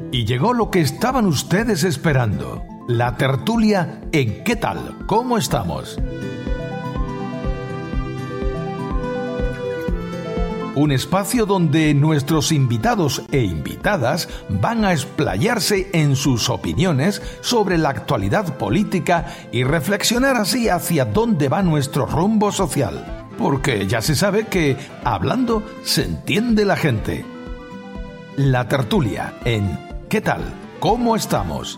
Y llegó lo que estaban ustedes esperando, la tertulia en ¿Qué tal? ¿Cómo estamos? Un espacio donde nuestros invitados e invitadas van a explayarse en sus opiniones sobre la actualidad política y reflexionar así hacia dónde va nuestro rumbo social. Porque ya se sabe que hablando se entiende la gente. La tertulia en ¿Qué tal? ¿Cómo estamos?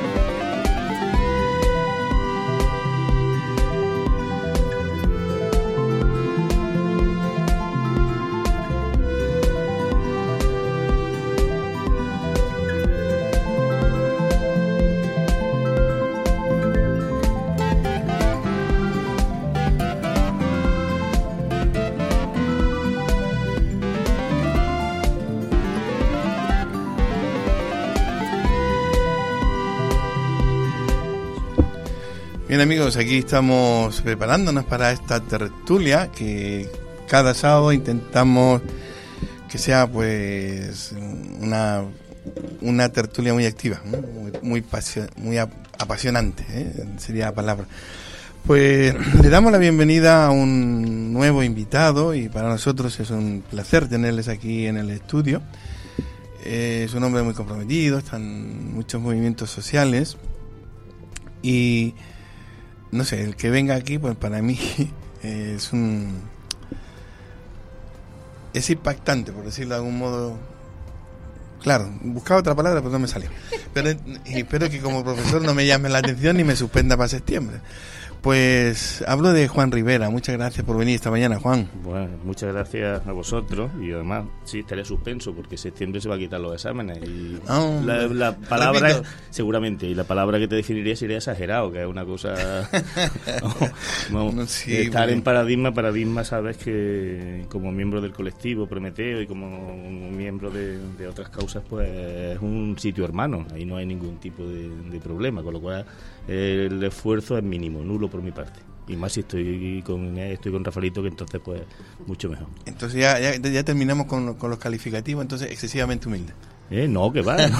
Bien amigos, aquí estamos preparándonos para esta tertulia que cada sábado intentamos que sea pues una tertulia muy activa, ¿no? muy apasionante, sería la palabra. Pues le damos la bienvenida a un nuevo invitado y para nosotros es un placer tenerles aquí en el estudio. Es un hombre muy comprometido, están en muchos movimientos sociales y no sé, el que venga aquí, pues para mí es impactante, por decirlo de algún modo. Claro, buscaba otra palabra, pero no me salió. Pero espero que como profesor no me llame la atención ni me suspenda para septiembre. Pues hablo de Juan Rivera. Muchas gracias por venir esta mañana, Juan. Bueno, muchas gracias a vosotros y además sí estaré suspenso porque en septiembre se va a quitar los exámenes y la palabra seguramente, y la palabra que te definiría sería exagerado, que es una cosa sí, estar en paradigma, sabes que como miembro del colectivo Prometeo y como miembro de otras causas, pues es un sitio hermano, ahí no hay ningún tipo de problema, con lo cual el esfuerzo es mínimo, nulo por mi parte. Y más si estoy con Rafaelito, que entonces pues mucho mejor. Entonces ya terminamos con los calificativos, entonces excesivamente humilde. No, que va, ¿no?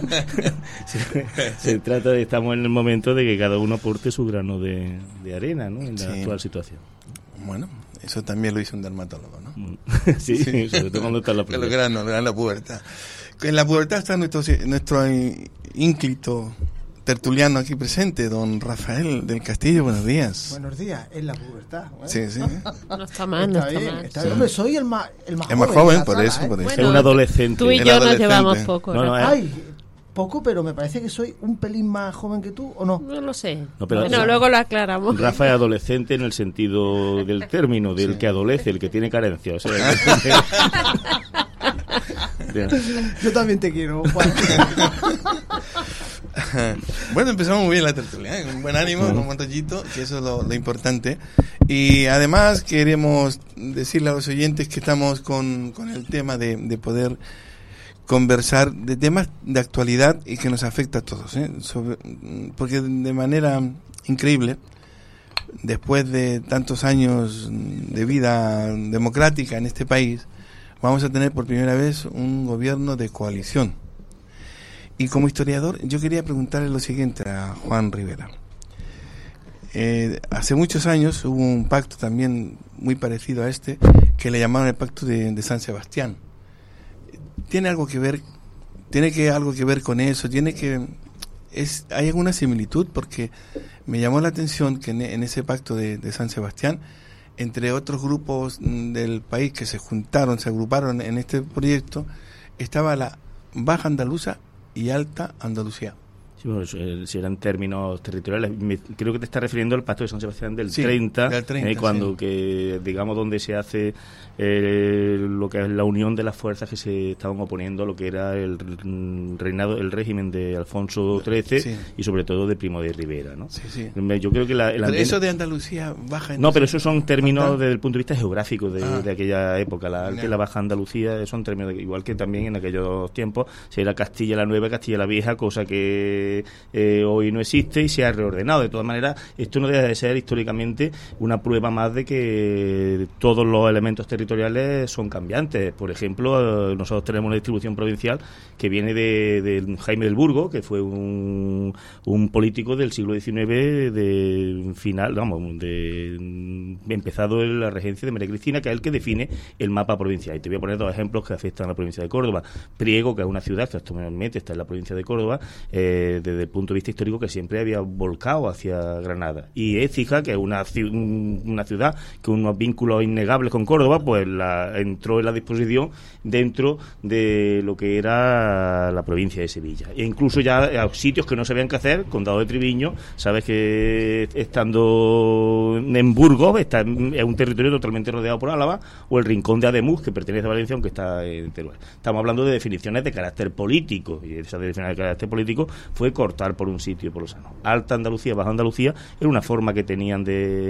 se trata de, estamos en el momento de que cada uno aporte su grano de arena, ¿no? En la actual situación. Bueno, eso también lo hizo un dermatólogo, ¿no? sí, sobre todo cuando está la pubertad. Los granos, la pubertad. En la pubertad está nuestro ínclito tertuliano aquí presente, don Rafael del Castillo. Buenos días. Buenos días, en la pubertad. Sí. No está mal, no está mal. Está bien. Hombre, soy el más joven, por eso. Bueno, es un adolescente. Tú y yo nos llevamos poco. Ay, poco, pero me parece que soy un pelín más joven que tú, ¿o no? No lo sé. Bueno, luego lo aclaramos. Rafa es adolescente en el sentido del término, del que adolece, el que tiene carencia. O sea, yo también te quiero, Juan. Bueno, empezamos muy bien la tertulia, con buen ánimo, con buen rollito, que eso es lo importante. Y además queremos decirle a los oyentes que estamos con el tema de poder conversar de temas de actualidad y que nos afecta a todos, porque de manera increíble, después de tantos años de vida democrática en este país, vamos a tener por primera vez un gobierno de coalición. Y como historiador, yo quería preguntarle lo siguiente a Juan Rivera. Hace muchos años hubo un pacto también muy parecido a este, que le llamaron el pacto de San Sebastián. ¿Tiene algo que ver con eso? ¿Hay alguna similitud? Porque me llamó la atención que en ese pacto de San Sebastián, entre otros grupos del país que se agruparon en este proyecto, estaba la Baja Andaluza y Alta Andalucía. Sí, bueno, si eran términos territoriales, creo que te estás refiriendo al Pacto de San Sebastián del 30, cuando que digamos donde se hace lo que es la unión de las fuerzas que se estaban oponiendo a lo que era el régimen de Alfonso XIII y sobre todo de Primo de Rivera, ¿no? Sí. Yo creo que pero eso de Andalucía baja. No, pero esos son términos desde el punto de vista geográfico de aquella época. La Alta y la Baja Andalucía son términos igual que también en aquellos tiempos se era Castilla la Nueva, Castilla la Vieja, cosa que que hoy no existe y se ha reordenado. De todas maneras, esto no deja de ser históricamente una prueba más de que todos los elementos territoriales son cambiantes. Por ejemplo, nosotros tenemos una distribución provincial que viene de Jaime del Burgo, que fue un político del siglo XIX, empezado en la regencia de María Cristina, que es el que define el mapa provincial. Y te voy a poner dos ejemplos que afectan a la provincia de Córdoba. Priego, que es una ciudad que actualmente está en la provincia de Córdoba, desde el punto de vista histórico, que siempre había volcado hacia Granada. Y Écija, que es una ciudad con unos vínculos innegables con Córdoba, pues entró en la disposición dentro de lo que era la provincia de Sevilla. E incluso ya a sitios que no sabían qué hacer, Condado de Triviño, sabes que estando en Burgos es un territorio totalmente rodeado por Álava, o el Rincón de Ademuz, que pertenece a Valencia, aunque está en Teruel. Estamos hablando de definiciones de carácter político, y esa definición de carácter político fue cortar por un sitio y por los sanos. Alta Andalucía, Baja Andalucía, era una forma que tenían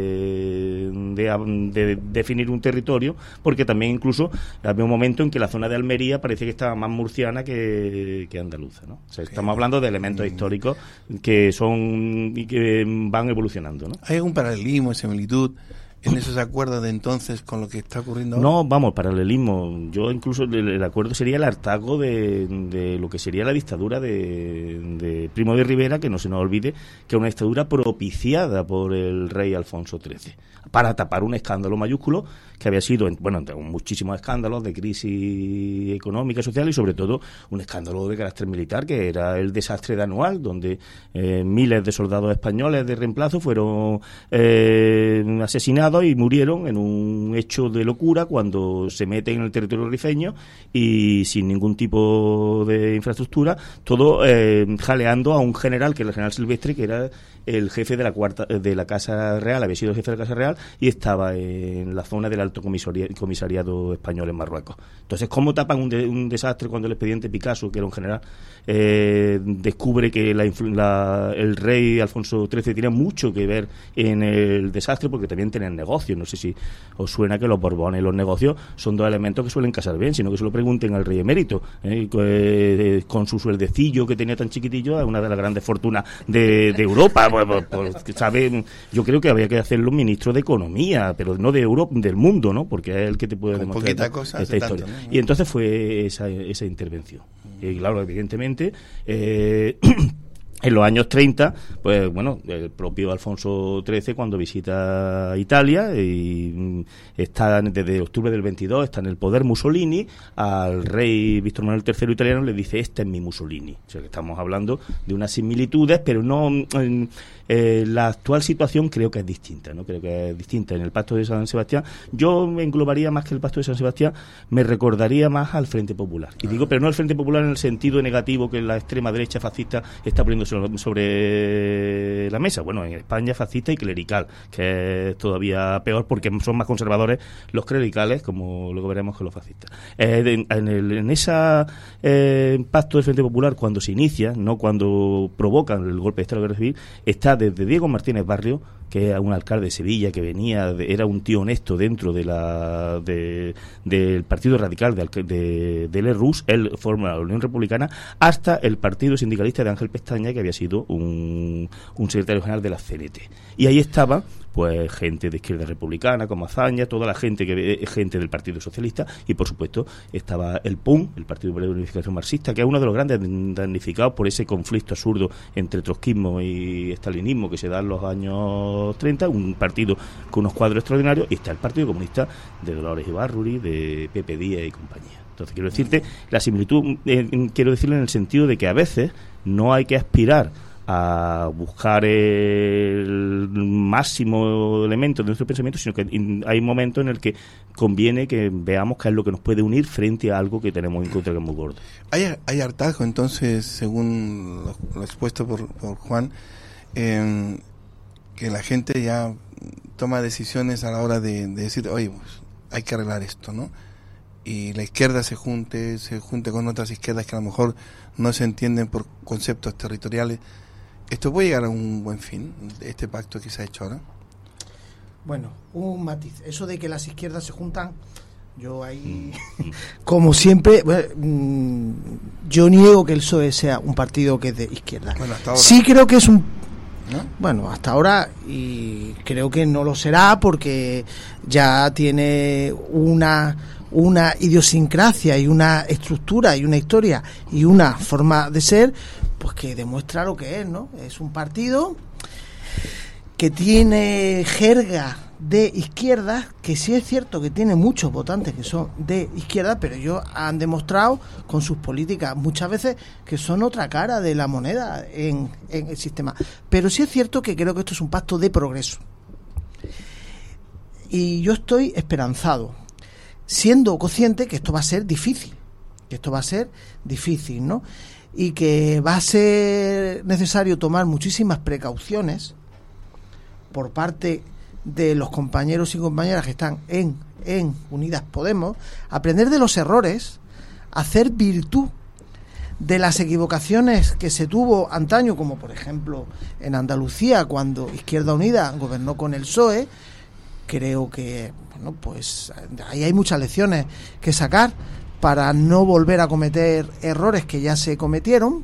de definir un territorio, porque también incluso había un momento en que la zona de Almería parecía que estaba más murciana que andaluza, ¿no? O sea, estamos hablando de elementos históricos que son y que van evolucionando, ¿no? ¿Hay algún paralelismo, similitud en esos acuerdos de entonces con lo que está ocurriendo ahora? No, vamos, paralelismo. Yo incluso el acuerdo sería el hartazgo de lo que sería la dictadura de Primo de Rivera, que no se nos olvide que es una dictadura propiciada por el rey Alfonso XIII, para tapar un escándalo mayúsculo que había sido, muchísimos escándalos de crisis económica y social, y sobre todo un escándalo de carácter militar, que era el desastre de Anual, donde miles de soldados españoles de reemplazo fueron asesinados y murieron en un hecho de locura cuando se meten en el territorio rifeño y sin ningún tipo de infraestructura, todo jaleando a un general, que era el general Silvestre, que era el jefe de la Casa Real, había sido el jefe de la Casa Real y estaba en la zona del Alto Comisariado Español en Marruecos. Entonces, ¿cómo tapan un desastre cuando el expediente Picasso, que era un general, descubre que el rey Alfonso XIII tenía mucho que ver en el desastre, porque también tenían negocios? No sé si os suena que los Borbones y los negocios son dos elementos que suelen casar bien, sino que se lo pregunten al rey emérito, con su sueldecillo que tenía tan chiquitillo, es una de las grandes fortunas de Europa. ¿Sabe? Yo creo que había que hacerlo un ministro de Economía, pero no de Europa, del mundo, ¿no? Porque es el que te puede demostrar esta historia. Tanto, ¿no? Y entonces fue esa intervención. Y claro, evidentemente, en los años 30, pues bueno, el propio Alfonso XIII, cuando visita Italia, y está desde octubre del 22, está en el poder Mussolini, al rey Víctor Manuel III italiano le dice: este es mi Mussolini. O sea, que estamos hablando de unas similitudes, pero no... la actual situación creo que es distinta, ¿no? Creo que es distinta. En el Pacto de San Sebastián, yo me englobaría más que el Pacto de San Sebastián, me recordaría más al Frente Popular. Y digo, pero no al Frente Popular en el sentido negativo que la extrema derecha fascista está poniendo sobre la mesa. Bueno, en España fascista y clerical, que es todavía peor porque son más conservadores los clericales, como luego veremos, que los fascistas. En ese Pacto del Frente Popular, cuando se inicia, no cuando provocan el golpe de Estado de la Guerra Civil, está desde Diego Martínez Barrio, que era un alcalde de Sevilla, que era un tío honesto dentro del Partido Radical de Lerroux, él forma la Unión Republicana, hasta el Partido Sindicalista de Ángel Pestaña, que había sido un secretario general de la CNT. Y ahí estaba pues gente de izquierda republicana como Azaña, toda la gente gente del Partido Socialista, y por supuesto estaba el PUM, el Partido de Unificación Marxista, que es uno de los grandes damnificados por ese conflicto absurdo entre trotskismo y estalinismo que se da en los años 30, un partido con unos cuadros extraordinarios, y está el Partido Comunista de Dolores Ibarruri, de Pepe Díaz y compañía. Entonces quiero decirte, la similitud, quiero decirlo en el sentido de que a veces no hay que aspirar a buscar el máximo elemento de nuestro pensamiento, sino que hay un momento en el que conviene que veamos qué es lo que nos puede unir frente a algo que tenemos en contra, que es muy gordo. Hay hartazgo, entonces, según lo expuesto por Juan, que la gente ya toma decisiones a la hora de decir, oye, pues, hay que arreglar esto, ¿no? Y la izquierda se junte con otras izquierdas que a lo mejor no se entienden por conceptos territoriales. ¿Esto puede llegar a un buen fin, este pacto que se ha hecho ahora? Bueno, un matiz. Eso de que las izquierdas se juntan, yo ahí, como siempre, yo niego que el PSOE sea un partido que es de izquierda. Bueno, hasta ahora. Sí creo que es un... ¿No? Bueno, hasta ahora, y creo que no lo será porque ya tiene una idiosincrasia y una estructura y una historia y una forma de ser, pues que demuestra lo que es, ¿no? Es un partido que tiene jerga de izquierda, que sí es cierto que tiene muchos votantes que son de izquierda, pero ellos han demostrado con sus políticas muchas veces que son otra cara de la moneda en el sistema. Pero sí es cierto que creo que esto es un pacto de progreso. Y yo estoy esperanzado, siendo consciente que esto va a ser difícil, ¿no? Y que va a ser necesario tomar muchísimas precauciones por parte de los compañeros y compañeras que están en Unidas Podemos, aprender de los errores, hacer virtud de las equivocaciones que se tuvo antaño, como por ejemplo en Andalucía, cuando Izquierda Unida gobernó con el PSOE. Creo que, bueno, pues ahí hay muchas lecciones que sacar para no volver a cometer errores que ya se cometieron.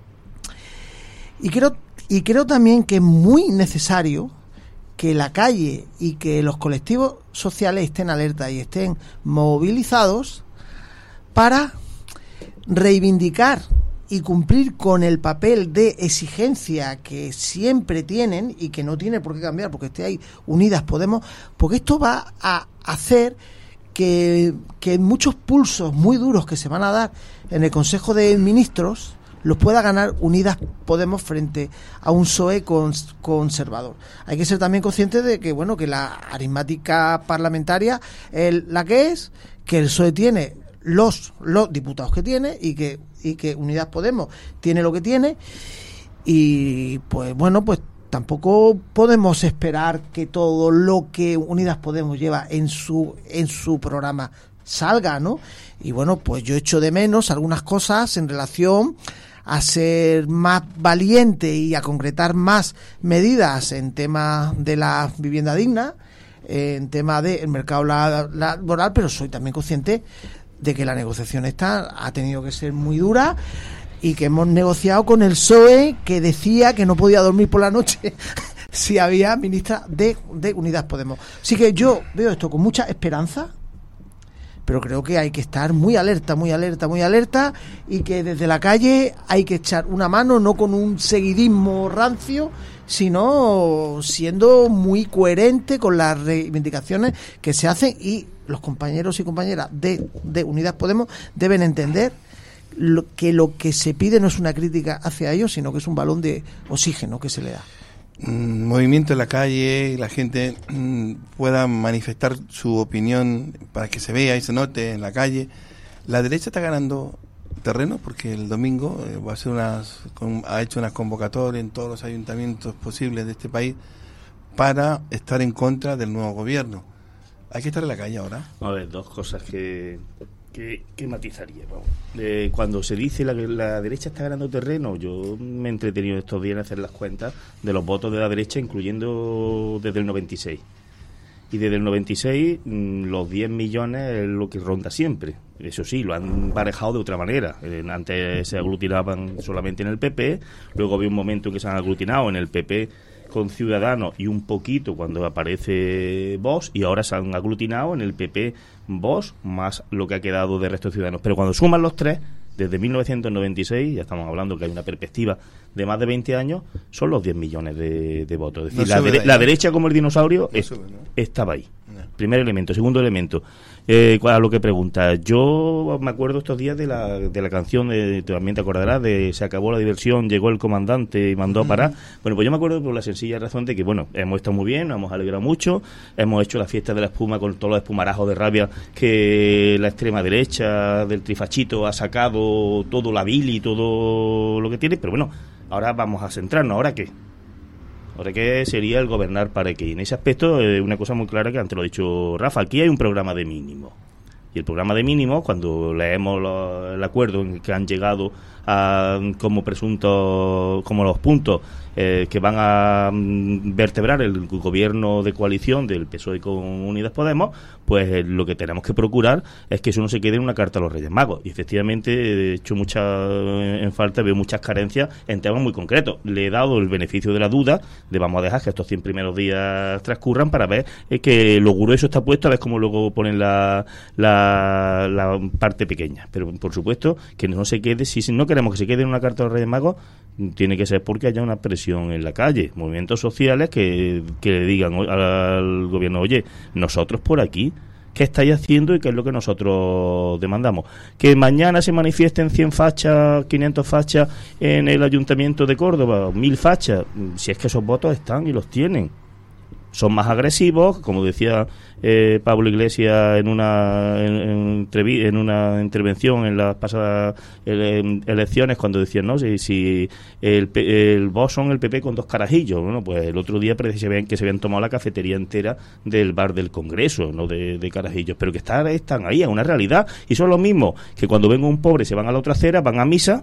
Y creo también que es muy necesario que la calle y que los colectivos sociales estén alerta y estén movilizados para reivindicar y cumplir con el papel de exigencia que siempre tienen y que no tiene por qué cambiar porque esté ahí Unidas Podemos, porque esto va a hacer que muchos pulsos muy duros que se van a dar en el Consejo de Ministros los pueda ganar Unidas Podemos frente a un PSOE conservador. Hay que ser también conscientes de que, bueno, que la aritmética parlamentaria es la que es, que el PSOE tiene los diputados que tiene y que Unidas Podemos tiene lo que tiene, y pues bueno, pues tampoco podemos esperar que todo lo que Unidas Podemos lleva en su programa salga, ¿no? Y bueno, pues yo echo de menos algunas cosas en relación a ser más valiente y a concretar más medidas en temas de la vivienda digna, en tema del mercado laboral, pero soy también consciente de que la negociación ha tenido que ser muy dura y que hemos negociado con el PSOE, que decía que no podía dormir por la noche si había ministra de Unidas Podemos. Así que yo veo esto con mucha esperanza, pero creo que hay que estar muy alerta, y que desde la calle hay que echar una mano, no con un seguidismo rancio, sino siendo muy coherente con las reivindicaciones que se hacen, y los compañeros y compañeras de Unidas Podemos deben entender que lo que se pide no es una crítica hacia ellos, sino que es un balón de oxígeno que se le da. Movimiento en la calle, la gente pueda manifestar su opinión para que se vea y se note en la calle. La derecha está ganando terreno porque el domingo va a hacer ha hecho unas convocatorias en todos los ayuntamientos posibles de este país para estar en contra del nuevo gobierno. Hay que estar en la calle ahora. A ver, dos cosas que matizaría. Vamos. Cuando se dice la derecha está ganando terreno, yo me he entretenido estos días en hacer las cuentas de los votos de la derecha, incluyendo desde el 96. Y desde el 96 los 10 millones es lo que ronda siempre. Eso sí, lo han barajado de otra manera. Antes se aglutinaban solamente en el PP, luego había un momento en que se han aglutinado en el PP con Ciudadanos y un poquito cuando aparece Vox, y ahora se han aglutinado en el PP Vox más lo que ha quedado de resto de Ciudadanos. Pero cuando suman los tres, desde 1996, ya estamos hablando que hay una perspectiva de más de 20 años, son los 10 millones de votos. Es decir, la derecha como el dinosaurio estaba ahí. Primer elemento. Segundo elemento, a lo que pregunta, yo me acuerdo estos días de la canción, también te acordarás, de Se acabó la diversión, llegó el comandante y mandó a parar. Bueno, pues yo me acuerdo por la sencilla razón de que, bueno, hemos estado muy bien, nos hemos alegrado mucho, hemos hecho la fiesta de la espuma con todos los espumarajos de rabia que la extrema derecha del trifachito ha sacado, todo la bili y todo lo que tiene, pero bueno, ahora vamos a centrarnos. ¿Ahora qué? Ahora que sería el gobernar para qué. Y en ese aspecto, una cosa muy clara que antes lo ha dicho Rafa, aquí hay un programa de mínimo. Y el programa de mínimos, cuando leemos el acuerdo en que han llegado como presuntos, como los puntos que van a vertebrar el gobierno de coalición del PSOE con Unidas Podemos, pues lo que tenemos que procurar es que eso no se quede en una carta a los Reyes Magos. Y efectivamente he hecho en falta, veo muchas carencias en temas muy concretos. Le he dado el beneficio de la duda de vamos a dejar que estos 100 primeros días transcurran para ver que lo grueso está puesto, a ver cómo luego ponen la parte pequeña. Pero por supuesto que no se quede, si no queremos que se quede en una carta a los Reyes Magos, tiene que ser porque haya una presión en la calle, movimientos sociales que le digan al gobierno, oye, nosotros por aquí, ¿qué estáis haciendo y qué es lo que nosotros demandamos? Que mañana se manifiesten 100 fachas, 500 fachas en el Ayuntamiento de Córdoba, 1000 fachas, si es que esos votos están y los tienen. Son más agresivos, como decía Pablo Iglesias en una intervención en las pasadas elecciones, cuando decían, no, si el Vox son el PP con 2 carajillos. Bueno, pues el otro día parece que se habían tomado la cafetería entera del bar del Congreso, no de carajillos, pero que están ahí, es una realidad, y son los mismos que cuando venga un pobre se van a la otra acera, van a misa,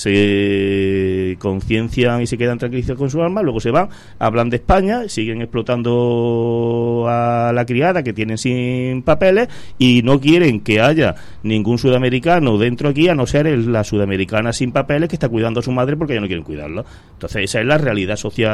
se conciencian y se quedan tranquilizados con su alma, luego se van, hablan de España, siguen explotando a la criada que tienen sin papeles y no quieren que haya ningún sudamericano dentro aquí, a no ser la sudamericana sin papeles que está cuidando a su madre porque ya no quieren cuidarla. Entonces esa es la realidad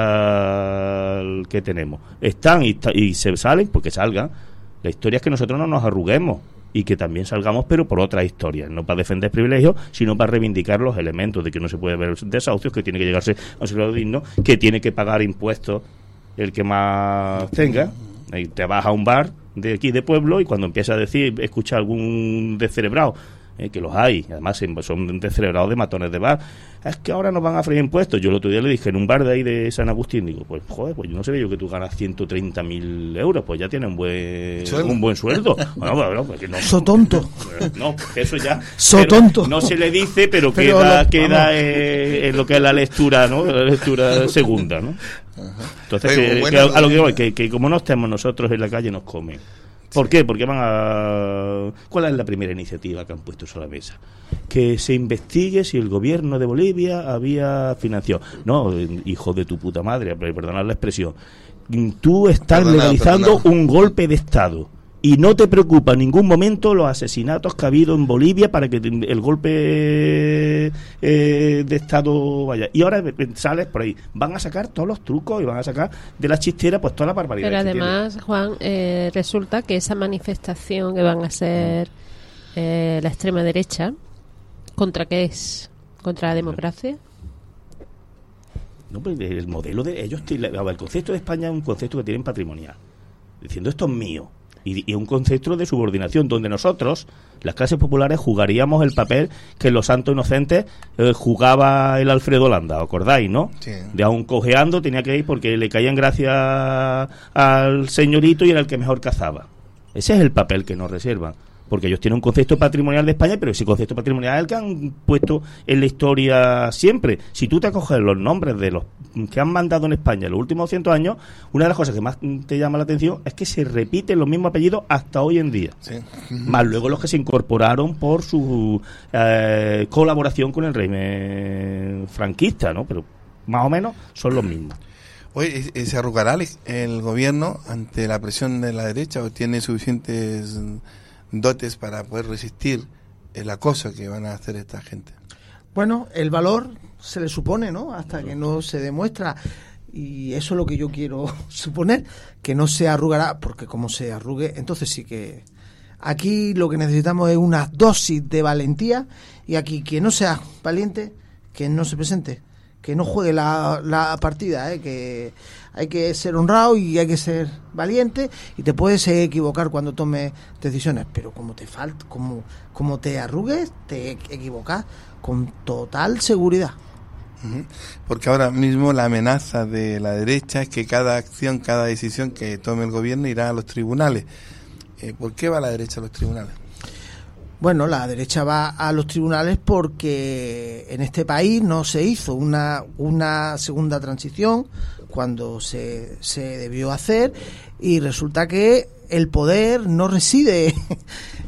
social que tenemos. Están y se salen porque salgan. La historia es que nosotros no nos arruguemos y que también salgamos, pero por otras historias, no para defender privilegios, sino para reivindicar los elementos de que no se puede ver desahucios, que tiene que llegarse a un salario digno, que tiene que pagar impuestos el que más tenga. Y te vas a un bar de aquí de pueblo y cuando empieza a decir, escucha algún descerebrado, que los hay, además son descerebrados de matones de bar, es que ahora nos van a freír impuestos. Yo el otro día le dije en un bar de ahí de San Agustín, digo, pues joder, pues yo no sabía yo que tú ganas 130.000 euros, pues ya tienes un buen sueldo. Bueno, pues que no. So tonto. No, eso ya. So tonto. No se le dice, pero queda en lo que es la lectura, ¿no? La lectura segunda, ¿no? Entonces, a lo que voy, que como no estemos nosotros en la calle nos comen. ¿Por qué? Porque ¿cuál es la primera iniciativa que han puesto sobre la mesa? Que se investigue si el gobierno de Bolivia había financiado. No, hijo de tu puta madre, perdonad la expresión. Tú estás legalizando un golpe de Estado. Y no te preocupa en ningún momento los asesinatos que ha habido en Bolivia para que el golpe de Estado vaya. Y ahora sales por ahí. Van a sacar todos los trucos y van a sacar de la chistera pues toda la barbaridad. Pero además, Juan, resulta que esa manifestación que van a hacer la extrema derecha, ¿contra qué es? ¿Contra la democracia? No, pues el modelo de ellos, el concepto de España es un concepto que tienen patrimonial. Diciendo esto es mío. Y un concepto de subordinación donde nosotros, las clases populares, jugaríamos el papel que en Los Santos Inocentes jugaba el Alfredo Landa, ¿os acordáis, no? Sí. De aún cojeando tenía que ir porque le caían gracias al señorito y era el que mejor cazaba. Ese es el papel que nos reservan. Porque ellos tienen un concepto patrimonial de España, pero ese concepto patrimonial es el que han puesto en la historia siempre. Si tú te acoges los nombres de los que han mandado en España en los últimos 200 años, una de las cosas que más te llama la atención es que se repiten los mismos apellidos hasta hoy en día. Sí. Más luego los que se incorporaron por su colaboración con el régimen franquista, ¿no? Pero más o menos son los mismos. Oye, ¿se arrugará el gobierno ante la presión de la derecha o tiene suficientes dotes para poder resistir el acoso que van a hacer esta gente? Bueno, el valor se le supone, ¿no? Hasta que no se demuestra. Y eso es lo que yo quiero suponer, que no se arrugará, porque como se arrugue, entonces sí que... Aquí lo que necesitamos es una dosis de valentía, y aquí quien no sea valiente, que no se presente, que no juegue la partida, que hay que ser honrado y hay que ser valiente, y te puedes equivocar cuando tomes decisiones, pero como te arrugues, te equivocas con total seguridad. Porque ahora mismo la amenaza de la derecha es que cada acción, cada decisión que tome el gobierno irá a los tribunales. ¿Por qué va la derecha a los tribunales? Bueno, la derecha va a los tribunales porque en este país no se hizo una segunda transición cuando se debió hacer, y resulta que el poder no reside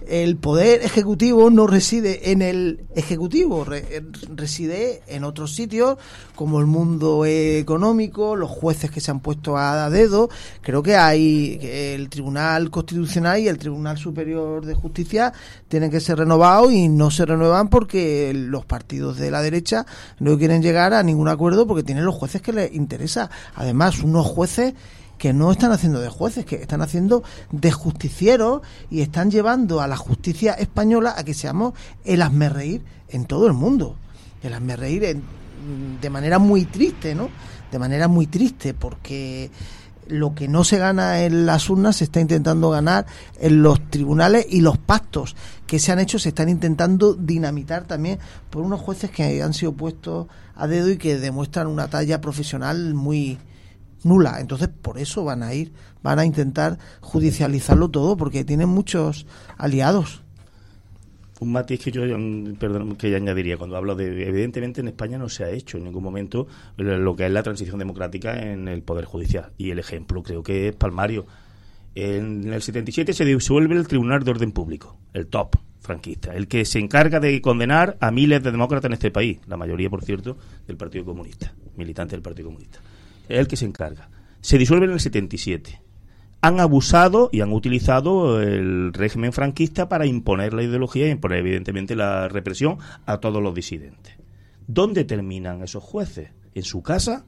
el poder ejecutivo no reside en el ejecutivo, reside en otros sitios como el mundo económico, los jueces que se han puesto a dedo. Creo que el Tribunal Constitucional y el Tribunal Superior de Justicia tienen que ser renovados y no se renuevan porque los partidos de la derecha no quieren llegar a ningún acuerdo porque tienen los jueces que les interesa. Además, unos jueces que no están haciendo de jueces, que están haciendo de justicieros y están llevando a la justicia española a que seamos el hazmerreír en todo el mundo. El hazmerreír de manera muy triste, ¿no? De manera muy triste, porque lo que no se gana en las urnas se está intentando ganar en los tribunales, y los pactos que se han hecho se están intentando dinamitar también por unos jueces que han sido puestos a dedo y que demuestran una talla profesional muy nula. Entonces, por eso van a intentar judicializarlo todo, porque tienen muchos aliados. Un matiz que yo añadiría cuando hablo de, evidentemente en España no se ha hecho en ningún momento lo que es la transición democrática en el Poder Judicial, y el ejemplo creo que es palmario. En el 77 se disuelve el Tribunal de Orden Público, el top franquista, el que se encarga de condenar a miles de demócratas en este país, la mayoría, por cierto, del Partido Comunista, militantes del Partido Comunista. Es el que se encarga. Se disuelve en el 77. Han abusado y han utilizado el régimen franquista para imponer la ideología y imponer, evidentemente, la represión a todos los disidentes. ¿Dónde terminan esos jueces? ¿En su casa?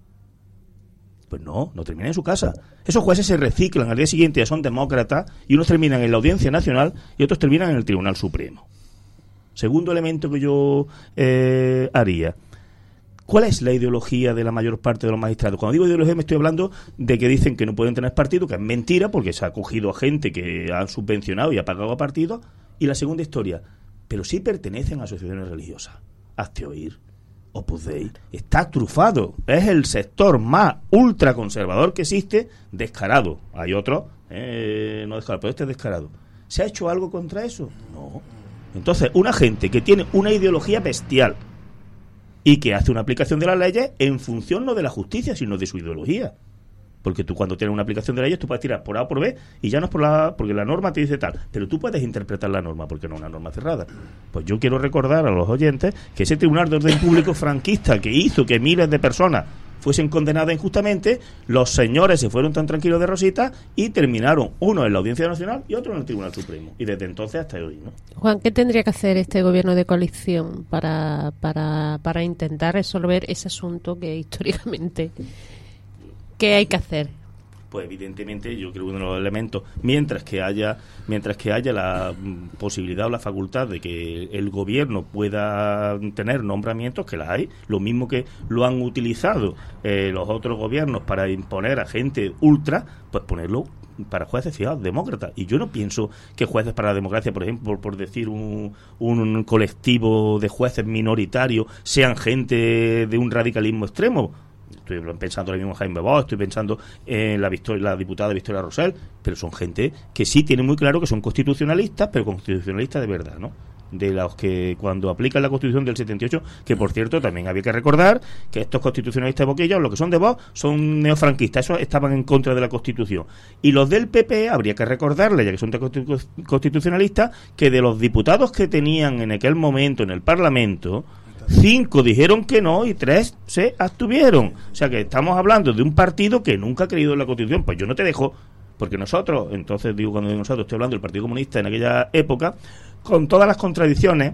Pues no terminan en su casa. Esos jueces se reciclan al día siguiente, ya son demócratas, y unos terminan en la Audiencia Nacional y otros terminan en el Tribunal Supremo. Segundo elemento que yo haría. ¿Cuál es la ideología de la mayor parte de los magistrados? Cuando digo ideología me estoy hablando de que dicen que no pueden tener partido, que es mentira, porque se ha acogido a gente que han subvencionado y ha pagado a partidos. Y la segunda historia, pero sí pertenecen a asociaciones religiosas. Hazte oír. Opus Dei está trufado. Es el sector más ultraconservador que existe, descarado. Hay otros, no descarado, pero este es descarado. ¿Se ha hecho algo contra eso? No. Entonces, una gente que tiene una ideología bestial y que hace una aplicación de las leyes en función no de la justicia, sino de su ideología. Porque tú cuando tienes una aplicación de leyes, tú puedes tirar por A o por B, y ya no es porque la norma te dice tal, pero tú puedes interpretar la norma, porque no es una norma cerrada. Pues yo quiero recordar a los oyentes que ese Tribunal de Orden Público franquista que hizo que miles de personas fuesen condenadas injustamente, los señores se fueron tan tranquilos de rosita y terminaron uno en la Audiencia Nacional y otro en el Tribunal Supremo. Y desde entonces hasta hoy, ¿no? Juan, ¿qué tendría que hacer este gobierno de coalición para intentar resolver ese asunto que históricamente... ¿Qué hay que hacer? Pues evidentemente yo creo que uno de los elementos, mientras que haya la posibilidad o la facultad de que el gobierno pueda tener nombramientos, que las hay, lo mismo que lo han utilizado los otros gobiernos para imponer a gente ultra, pues ponerlo para jueces fiados, demócratas. Y yo no pienso que jueces para la democracia, por ejemplo, por decir un colectivo de jueces minoritarios, sean gente de un radicalismo extremo. Estoy pensando ahora mismo en Jaime Bosch, estoy pensando en la diputada Victoria Rosell, pero son gente que sí tiene muy claro que son constitucionalistas, pero constitucionalistas de verdad, ¿no? De los que cuando aplican la Constitución del 78, que por cierto también había que recordar que estos constitucionalistas de Boquilla, los que son de Vox, son neofranquistas, esos estaban en contra de la Constitución. Y los del PP, habría que recordarle, ya que son constitucionalistas, que de los diputados que tenían en aquel momento en el Parlamento, 5 dijeron que no y 3 se abstuvieron. O sea que estamos hablando de un partido que nunca ha creído en la Constitución. Pues yo no te dejo, porque nosotros, entonces digo cuando digo nosotros, estoy hablando del Partido Comunista en aquella época, con todas las contradicciones,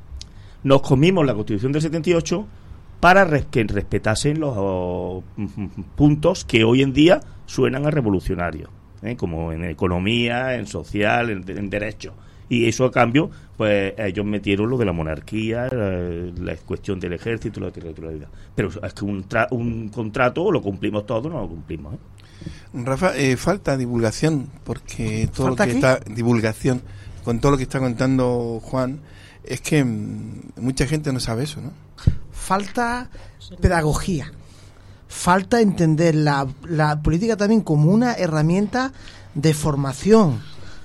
nos comimos la Constitución del 78 para que respetasen los puntos que hoy en día suenan a revolucionarios, como en economía, en social, en derechos. Y eso a cambio, pues ellos metieron lo de la monarquía, la cuestión del ejército, la territorialidad. Pero es que un contrato lo cumplimos todos, no lo cumplimos. Rafa, falta divulgación, porque todo lo que está divulgación, con todo lo que está contando Juan, es que mucha gente no sabe eso, ¿no? Falta pedagogía, falta entender la política también como una herramienta de formación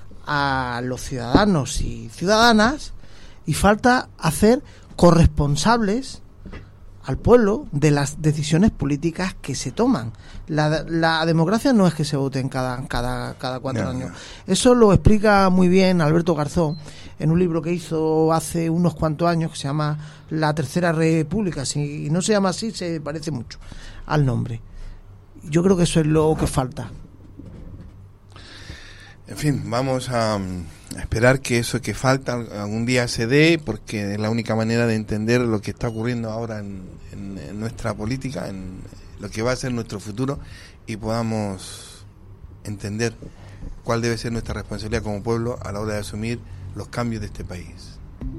a los ciudadanos y ciudadanas, y falta hacer corresponsables al pueblo de las decisiones políticas que se toman. La democracia no es que se voten cada 4 años. Eso lo explica muy bien Alberto Garzón en un libro que hizo hace unos cuantos años que se llama La Tercera República. Si no se llama así, se parece mucho al nombre. Yo creo que eso es lo que falta. En fin, vamos a esperar que eso que falta algún día se dé, porque es la única manera de entender lo que está ocurriendo ahora en nuestra política, en lo que va a ser nuestro futuro, y podamos entender cuál debe ser nuestra responsabilidad como pueblo a la hora de asumir los cambios de este país.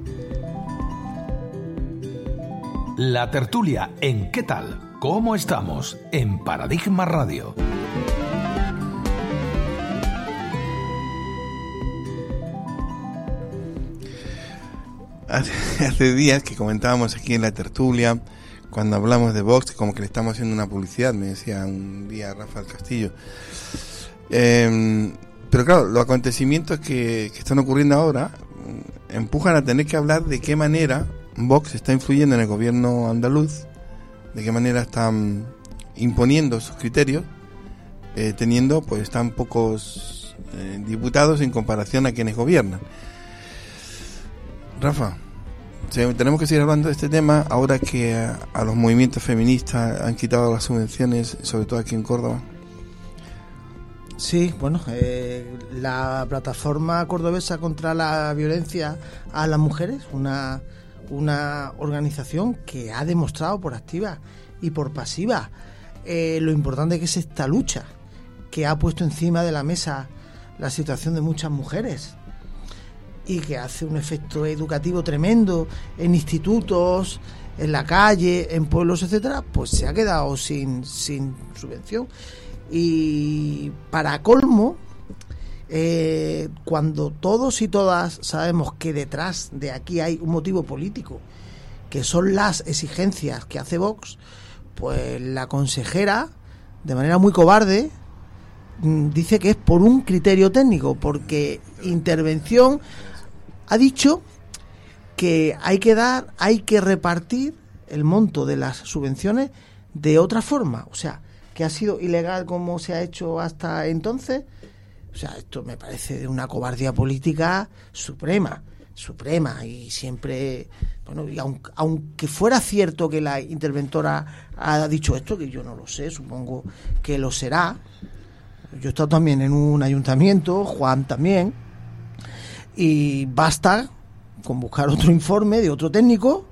La tertulia en ¿Qué tal? ¿Cómo estamos? En Paradigma Radio. Hace días que comentábamos aquí en la tertulia, cuando hablamos de Vox, como que le estamos haciendo una publicidad, me decía un día Rafael Castillo. Pero claro, los acontecimientos que están ocurriendo ahora empujan a tener que hablar de qué manera Vox está influyendo en el gobierno andaluz, de qué manera están imponiendo sus criterios, teniendo pues tan pocos diputados en comparación a quienes gobiernan. Rafa, tenemos que seguir hablando de este tema ahora que a los movimientos feministas han quitado las subvenciones, sobre todo aquí en Córdoba. Sí, bueno, la plataforma cordobesa contra la violencia a las mujeres, una organización que ha demostrado por activa y por pasiva lo importante que es esta lucha, que ha puesto encima de la mesa la situación de muchas mujeres y que hace un efecto educativo tremendo en institutos, en la calle, en pueblos, etcétera, pues se ha quedado sin subvención. Y para colmo, cuando todos y todas sabemos que detrás de aquí hay un motivo político, que son las exigencias que hace Vox, pues la consejera, de manera muy cobarde, dice que es por un criterio técnico, porque intervención ha dicho que hay que repartir el monto de las subvenciones de otra forma, o sea, que ha sido ilegal como se ha hecho hasta entonces. O sea, esto me parece de una cobardía política suprema, y siempre, bueno, y aunque fuera cierto que la interventora ha dicho esto, que yo no lo sé, supongo que lo será. Yo he estado también en un ayuntamiento, Juan también, y basta con buscar otro informe de otro técnico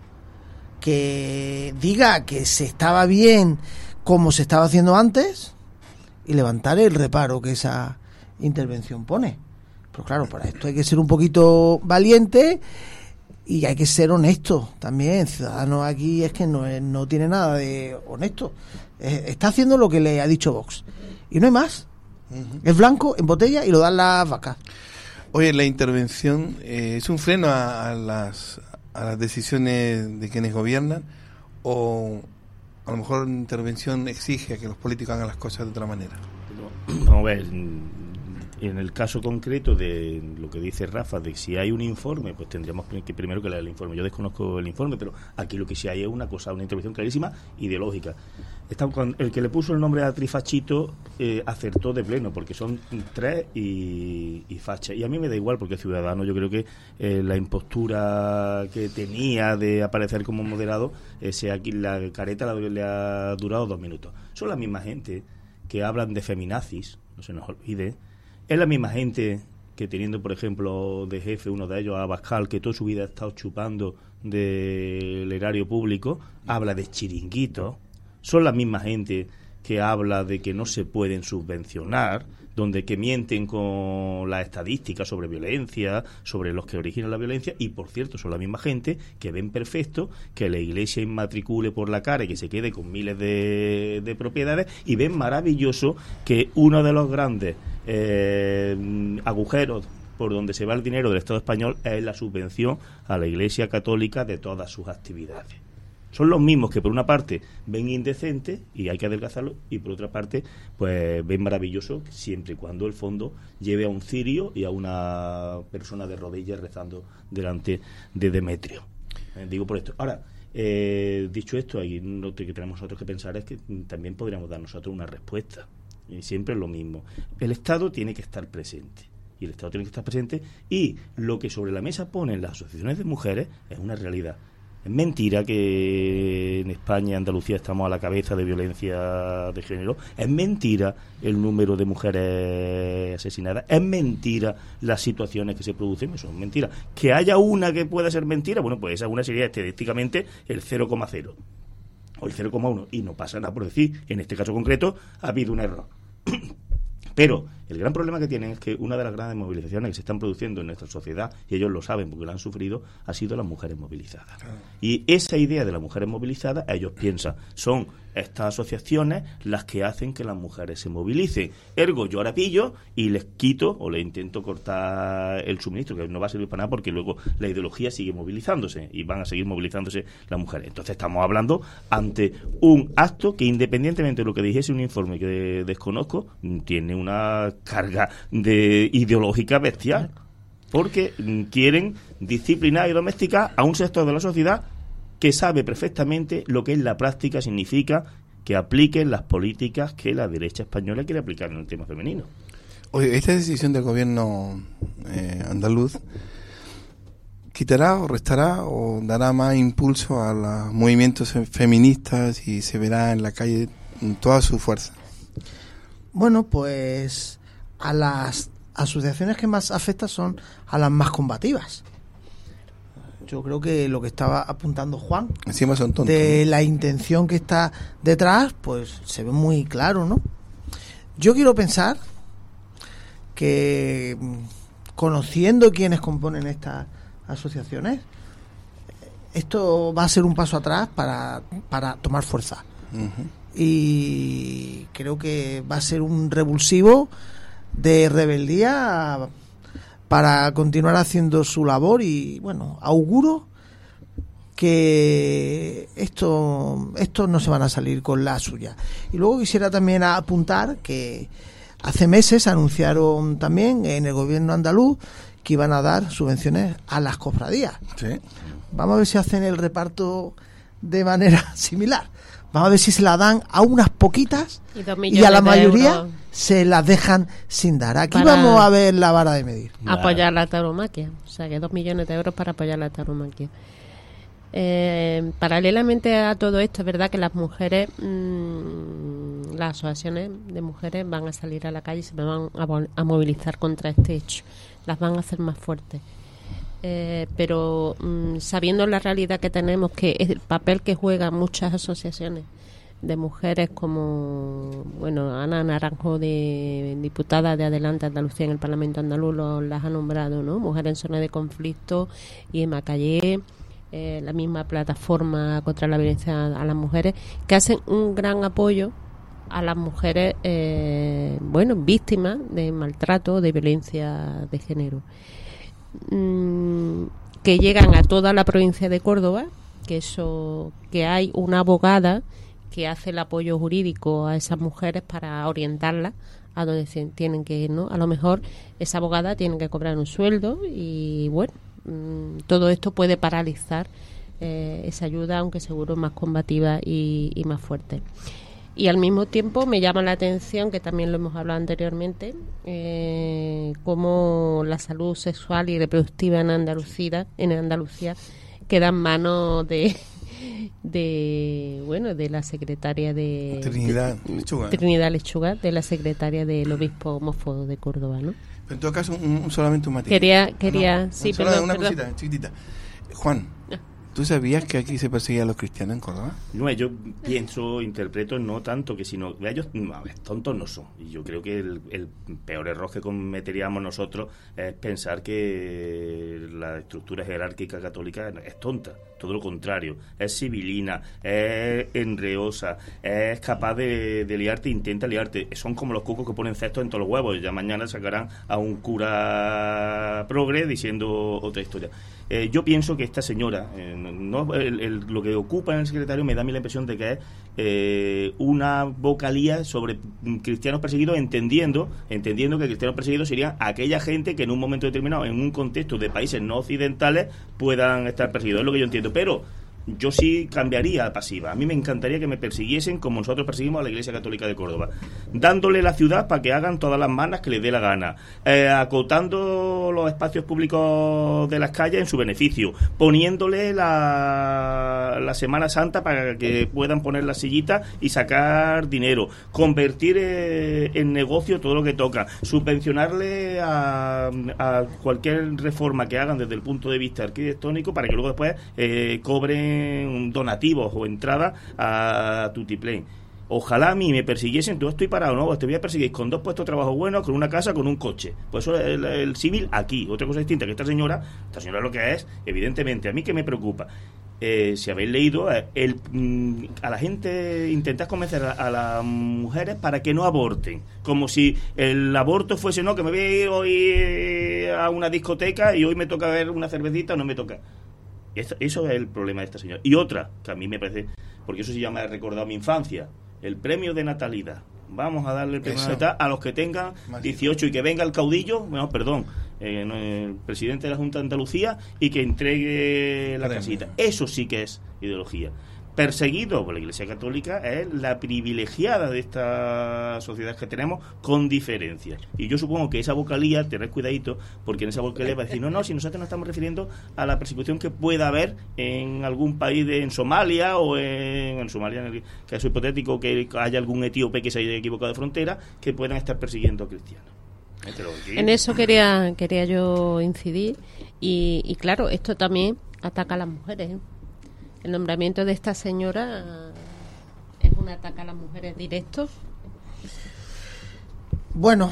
que diga que se estaba bien como se estaba haciendo antes y levantar el reparo que esa intervención pone. Pero claro, para esto hay que ser un poquito valiente y hay que ser honesto también. Ciudadanos aquí es que no tiene nada de honesto. Está haciendo lo que le ha dicho Vox y no hay más. Es blanco en botella y lo dan las vacas. Oye, la intervención es un freno a las decisiones de quienes gobiernan, o a lo mejor la intervención exige a que los políticos hagan las cosas de otra manera. Vamos a ver, en el caso concreto de lo que dice Rafa, de si hay un informe, pues tendríamos que primero que leer el informe. Yo desconozco el informe, pero aquí lo que sí hay es una intervención clarísima, ideológica. El que le puso el nombre a Trifachito acertó de pleno, porque son 3 y facha. Y a mí me da igual, porque Ciudadano, yo creo que la impostura que tenía de aparecer como moderado, la careta le ha durado 2 minutos. Son la misma gente que hablan de feminazis, no se nos olvide. Es la misma gente que, teniendo, por ejemplo, de jefe uno de ellos, a Abascal, que toda su vida ha estado chupando del erario público, habla de chiringuitos. Son la misma gente que habla de que no se pueden subvencionar, que mienten con las estadísticas sobre violencia, sobre los que originan la violencia, y por cierto son la misma gente que ven perfecto que la Iglesia inmatricule por la cara y que se quede con miles de propiedades, y ven maravilloso que uno de los grandes agujeros por donde se va el dinero del Estado español es la subvención a la Iglesia católica de todas sus actividades. Son los mismos que por una parte ven indecente y hay que adelgazarlo, y por otra parte pues ven maravilloso siempre y cuando el fondo lleve a un cirio y a una persona de rodillas rezando delante de Demetrio. Digo por esto. Ahora, Dicho esto, ahí lo que tenemos nosotros que pensar es que también podríamos dar nosotros una respuesta. Y siempre es lo mismo. El Estado tiene que estar presente. Y el Estado tiene que estar presente. Y lo que sobre la mesa ponen las asociaciones de mujeres es una realidad. Es mentira que en España y Andalucía estamos a la cabeza de violencia de género. Es mentira el número de mujeres asesinadas. Es mentira las situaciones que se producen. Eso es mentira. Que haya una que pueda ser mentira, bueno, pues esa una sería estadísticamente el 0,0 o el 0,1. Y no pasa nada por decir, en este caso concreto, ha habido un error. Pero el gran problema que tienen es que una de las grandes movilizaciones que se están produciendo en nuestra sociedad, y ellos lo saben porque lo han sufrido, ha sido las mujeres movilizadas. Y esa idea de las mujeres movilizadas, ellos piensan, son estas asociaciones las que hacen que las mujeres se movilicen. Ergo, yo ahora pillo y les quito o les intento cortar el suministro, que no va a servir para nada porque luego la ideología sigue movilizándose y van a seguir movilizándose las mujeres. Entonces estamos hablando ante un acto que, independientemente de lo que dijese un informe que desconozco, tiene una carga ideológica bestial, porque quieren disciplinar y domesticar a un sector de la sociedad que sabe perfectamente lo que en la práctica significa que apliquen las políticas que la derecha española quiere aplicar en el tema femenino. Oye, esta decisión del gobierno andaluz quitará o restará o dará más impulso a los movimientos feministas y se verá en la calle en toda su fuerza. Bueno, pues a las asociaciones que más afecta son a las más combativas. Yo creo que lo que estaba apuntando Juan, encima son tontos, de ¿no? La intención que está detrás, pues se ve muy claro, ¿no? Yo quiero pensar que, conociendo quienes componen estas asociaciones, esto va a ser un paso atrás para tomar fuerza. Uh-huh. Y creo que va a ser un revulsivo de rebeldía para continuar haciendo su labor. Y bueno, auguro que esto no se van a salir con la suya. Y luego quisiera también apuntar que hace meses anunciaron también en el gobierno andaluz que iban a dar subvenciones a las cofradías. Sí. Vamos a ver si hacen el reparto de manera similar. Vamos a ver si se la dan a unas poquitas y a la mayoría se las dejan sin dar. Aquí vamos a ver la vara de medir. Apoyar la tauromaquia. O sea, que 2 millones de euros para apoyar la tauromaquia. Paralelamente a todo esto, es verdad que las mujeres, las asociaciones de mujeres van a salir a la calle y se van a movilizar contra este hecho. Las van a hacer más fuertes. Pero sabiendo la realidad que tenemos, que es el papel que juegan muchas asociaciones de mujeres, como Ana Naranjo, de diputada de Adelante Andalucía en el Parlamento andaluz, las ha nombrado, ¿no? Mujeres en zona de conflicto, y Emma Calle, la misma plataforma contra la violencia a las mujeres, que hacen un gran apoyo a las mujeres víctimas de maltrato, de violencia de género, que llegan a toda la provincia de Córdoba, que hay una abogada que hace el apoyo jurídico a esas mujeres para orientarlas a donde tienen que ir, ¿no? A lo mejor esa abogada tiene que cobrar un sueldo y todo esto puede paralizar esa ayuda, aunque seguro es más combativa y más fuerte. Y al mismo tiempo me llama la atención, que también lo hemos hablado anteriormente, cómo la salud sexual y reproductiva en Andalucía queda en manos de la secretaria de Trinidad Lechuga, de la secretaria del obispo Mofo de Córdoba, ¿no? Pero en todo caso, solamente un matiz. Perdón. Cosita chiquitita. Juan, ¿tú sabías que aquí se perseguía a los cristianos en Córdoba? No, yo interpreto no tanto que sino ellos tontos no son. Y yo creo que el peor error que cometeríamos nosotros es pensar que la estructura jerárquica católica es tonta. Todo lo contrario, es civilina, es enreosa, es capaz de liarte, intenta liarte. Son como los cucos que ponen cestos en todos los huevos. Ya mañana sacarán a un cura progre diciendo otra historia. Yo pienso que esta señora, lo que ocupa en el secretario, me da a mí la impresión de que es una vocalía sobre cristianos perseguidos, entendiendo que cristianos perseguidos serían aquella gente que en un momento determinado, en un contexto de países no occidentales, puedan estar perseguidos. Es lo que yo entiendo. Pero yo sí cambiaría a pasiva. A mí me encantaría que me persiguiesen como nosotros perseguimos a la Iglesia Católica de Córdoba, dándole la ciudad para que hagan todas las manas que les dé la gana, acotando los espacios públicos de las calles en su beneficio, poniéndole la Semana Santa para que puedan poner las sillitas y sacar dinero, convertir en negocio todo lo que toca, subvencionarle a cualquier reforma que hagan desde el punto de vista arquitectónico para que luego después cobren donativos o entradas a Tutiplén. Ojalá a mí me persiguiesen, yo estoy parado, no, te voy a perseguir con 2 puestos de trabajo buenos, con una casa, con un coche. Pues eso es el civil aquí. Otra cosa distinta, que esta señora lo que es, evidentemente, a mí que me preocupa. Si habéis leído, a la gente intentas convencer a las mujeres para que no aborten, como si el aborto fuese, no, que me voy a ir hoy a una discoteca y hoy me toca ver una cervecita o no me toca. Eso es el problema de esta señora. Y otra, que a mí me parece, porque eso sí ya me ha recordado mi infancia, el premio de natalidad. Vamos a darle el premio de natalidad a los que tengan 18 y que venga el caudillo, bueno, perdón, el presidente de la Junta de Andalucía y que entregue la casita. Eso sí que es ideología. Perseguido por la Iglesia Católica es la privilegiada de esta sociedad que tenemos, con diferencia. Y yo supongo que esa vocalía, tened cuidadito, porque en esa vocalía va a decir, no, si nosotros nos estamos refiriendo a la persecución que pueda haber en algún país, en Somalia, o en Somalia, en el caso hipotético, que haya algún etíope que se haya equivocado de frontera, que puedan estar persiguiendo a cristianos. En eso quería yo incidir, y claro, esto también ataca a las mujeres, ¿eh? El nombramiento de esta señora es un ataque a las mujeres directo. Bueno,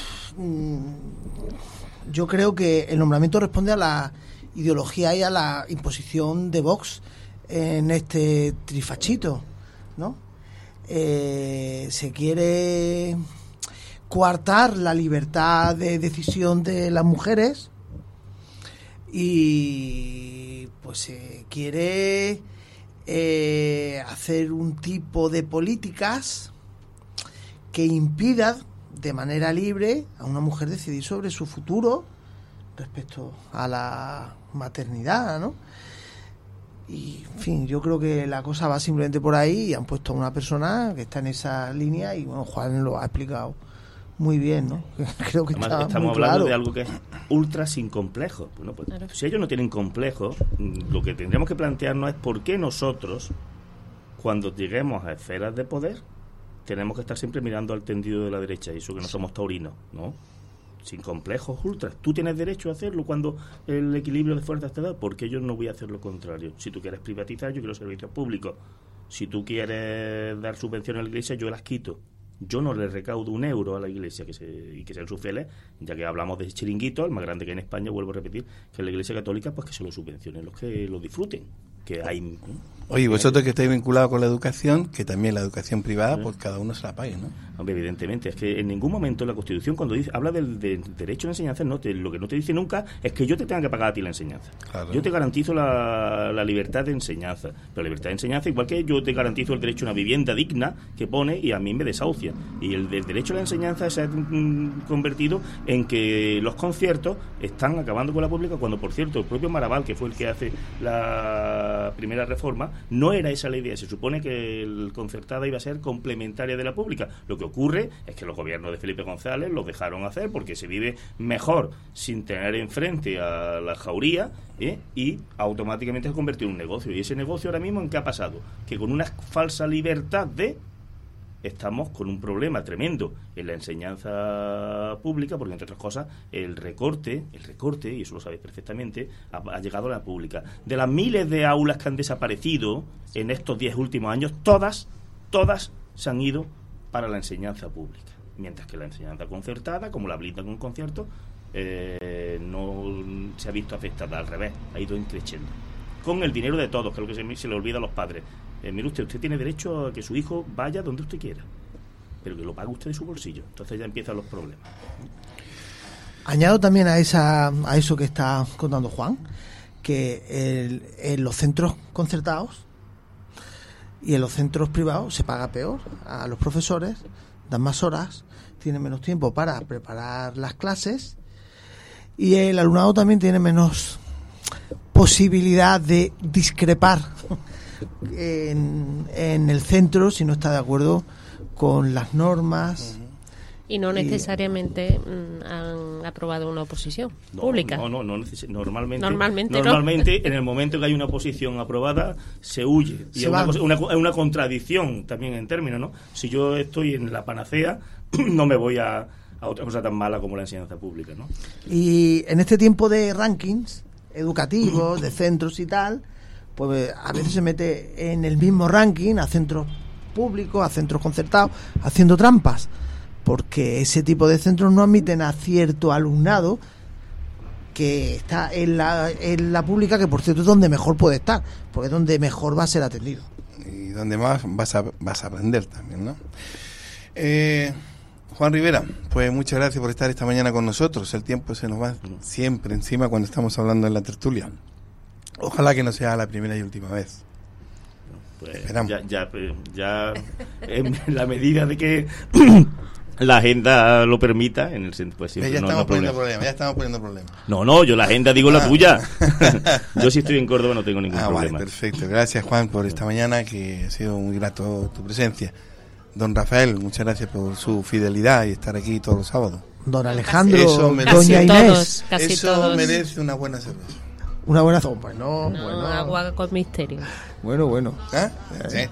yo creo que el nombramiento responde a la ideología y a la imposición de Vox en este trifachito, ¿no? Se quiere coartar la libertad de decisión de las mujeres y pues se quiere hacer un tipo de políticas que impida de manera libre a una mujer decidir sobre su futuro respecto a la maternidad, ¿no? Y, en fin, yo creo que la cosa va simplemente por ahí y han puesto a una persona que está en esa línea y, bueno, Juan lo ha explicado muy bien, ¿no? Creo que además, estamos hablando de algo que es ultra sin complejos. Bueno, pues, claro. Si ellos no tienen complejos, lo que tendríamos que plantearnos es por qué nosotros, cuando lleguemos a esferas de poder, tenemos que estar siempre mirando al tendido de la derecha, y eso que no somos taurinos, ¿no? Sin complejos ultras. Tú tienes derecho a hacerlo cuando el equilibrio de fuerzas te da, porque yo no voy a hacer lo contrario. Si tú quieres privatizar, yo quiero servicios públicos. Si tú quieres dar subvenciones a la iglesia, yo las quito. Yo no le recaudo un euro a la iglesia y que sean sus fieles, ya que hablamos de chiringuito, el más grande que hay en España, vuelvo a repetir, que la iglesia católica, pues que se lo subvencionen los que lo disfruten. Que hay. Oye, vosotros que estáis vinculados con la educación, que también la educación privada, pues cada uno se la pague, ¿no? Hombre, evidentemente, es que en ningún momento la Constitución, cuando habla del derecho a la enseñanza, lo que no te dice nunca es que yo te tenga que pagar a ti la enseñanza. Claro. Yo te garantizo la libertad de enseñanza, pero la libertad de enseñanza, igual que yo te garantizo el derecho a una vivienda digna que pone y a mí me desahucia. Y el derecho a la enseñanza se ha convertido en que los conciertos están acabando con la pública, cuando, por cierto, el propio Maraval, que fue el que hace la primera reforma, no era esa la idea. Se supone que el concertada iba a ser complementaria de la pública. Lo que ocurre es que los gobiernos de Felipe González los dejaron hacer porque se vive mejor sin tener enfrente a la jauría, y automáticamente se convirtió en un negocio. Y ese negocio ahora mismo, ¿en qué ha pasado? Que con una falsa libertad estamos con un problema tremendo en la enseñanza pública, porque entre otras cosas el recorte, y eso lo sabéis perfectamente, ha llegado a la pública. De las miles de aulas que han desaparecido en estos 10 últimos años, todas se han ido para la enseñanza pública, mientras que la enseñanza concertada, como la blindan con conciertos, no se ha visto afectada, al revés, ha ido creciendo con el dinero de todos, que es lo que se le olvida a los padres. Mire usted tiene derecho a que su hijo vaya donde usted quiera, pero que lo pague usted de su bolsillo. Entonces ya empiezan los problemas. Añado también a eso que está contando Juan, que en los centros concertados y en los centros privados se paga peor a los profesores, dan más horas, tienen menos tiempo para preparar las clases, y el alumnado también tiene menos posibilidad de discrepar en el centro si no está de acuerdo con las normas. Y no necesariamente han aprobado una oposición pública. Normalmente en el momento que hay una oposición aprobada, se huye. Y es una contradicción también en términos, ¿no? Si yo estoy en la panacea, no me voy a otra cosa tan mala como la enseñanza pública, ¿no? Y en este tiempo de rankings educativos, de centros y tal, pues a veces se mete en el mismo ranking a centros públicos, a centros concertados, haciendo trampas. Porque ese tipo de centros no admiten a cierto alumnado que está en la pública, que por cierto es donde mejor puede estar, porque es donde mejor va a ser atendido. Y donde más vas a aprender también, ¿no? Juan Rivera, pues muchas gracias por estar esta mañana con nosotros. El tiempo se nos va siempre encima cuando estamos hablando en la tertulia. Ojalá que no sea la primera y última vez. Pues ya en la medida de que la agenda lo permita, en el pues siempre ya estamos poniendo problemas. No, yo la agenda digo la tuya. Yo si estoy en Córdoba no tengo ningún problema. Vale, perfecto. Gracias, Juan, por esta mañana, que ha sido muy grato tu presencia. Don Rafael, muchas gracias por su fidelidad y estar aquí todos los sábados. Don Alejandro, doña Inés. Casi todos. Merece una buena cerveza. Una buena sopa, bueno. Agua con misterio. Bueno. ¿Eh? Sí.